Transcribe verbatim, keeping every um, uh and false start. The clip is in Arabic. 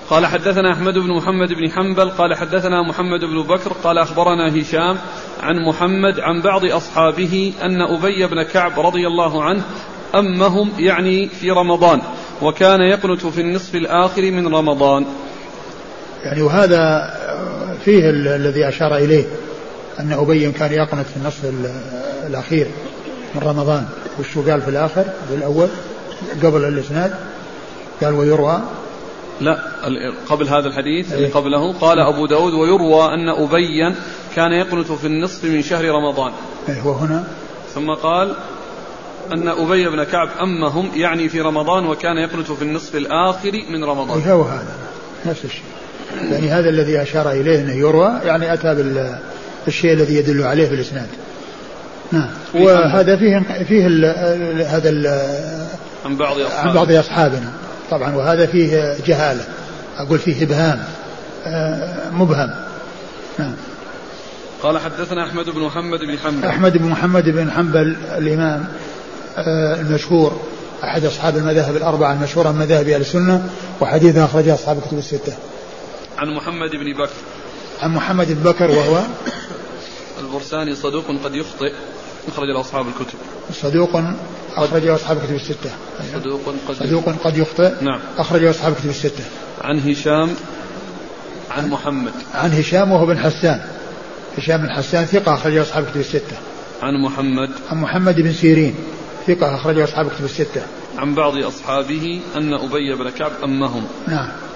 قال حدثنا أحمد بن محمد بن حنبل قال حدثنا محمد بن بكر قال أخبرنا هشام عن محمد عن بعض أصحابه أن أبي بن كعب رضي الله عنه أمهم يعني في رمضان وكان يقنت في النصف الآخر من رمضان. يعني وهذا فيه الذي أشار إليه أن أبي كان يقنت في النصف الأخير من رمضان. وشو قال في الآخر بالأول قبل الإسناد؟ قال ويروى لا قبل هذا الحديث اللي قبله قال أبو داود ويروى أن أبيا كان يقنت في النصف من شهر رمضان. وهنا ثم قال أن أبي بن كعب أمهم يعني في رمضان وكان يقنت في النصف الآخر من رمضان. هو هذا نفس الشيء. يعني هذا الذي أشار إليه أنه يروى يعني أتى بالشيء الذي يدل عليه في الإسناد. نعم. وهذا فيه فيه ال هذا ال عن بعض عن بعض أصحابنا طبعا. وهذا فيه جهالة أقول فيه إبهام مبهم. نعم. قال حدثنا أحمد بن محمد بن حنبل أحمد بن محمد بن حنبل الإمام المشهور أحد أصحاب المذاهب الأربعة المشهورة من مذاهب أهل السنة وحديثه أخرجه أصحاب الكتب الستة. عن محمد بن بكر عن محمد بن بكر وهو البرساني صدوق قد يخطئ أخرج له أصحاب الكتب. صدوق أخرجه أصحاب الكتب الستة. صدوق قد, صدوق قد يخطئ. نعم. أخرجه أصحاب الكتب الستة. عن هشام عن محمد عن هشام وهو بن حسان. هشام بن حسان ثقة أخرجه أصحاب الكتب الستة. عن محمد عن محمد بن سيرين ثقة أخرجه أصحاب الكتب الستة. عن بعض أصحابه أن أبي بن كعب أمهم. نعم.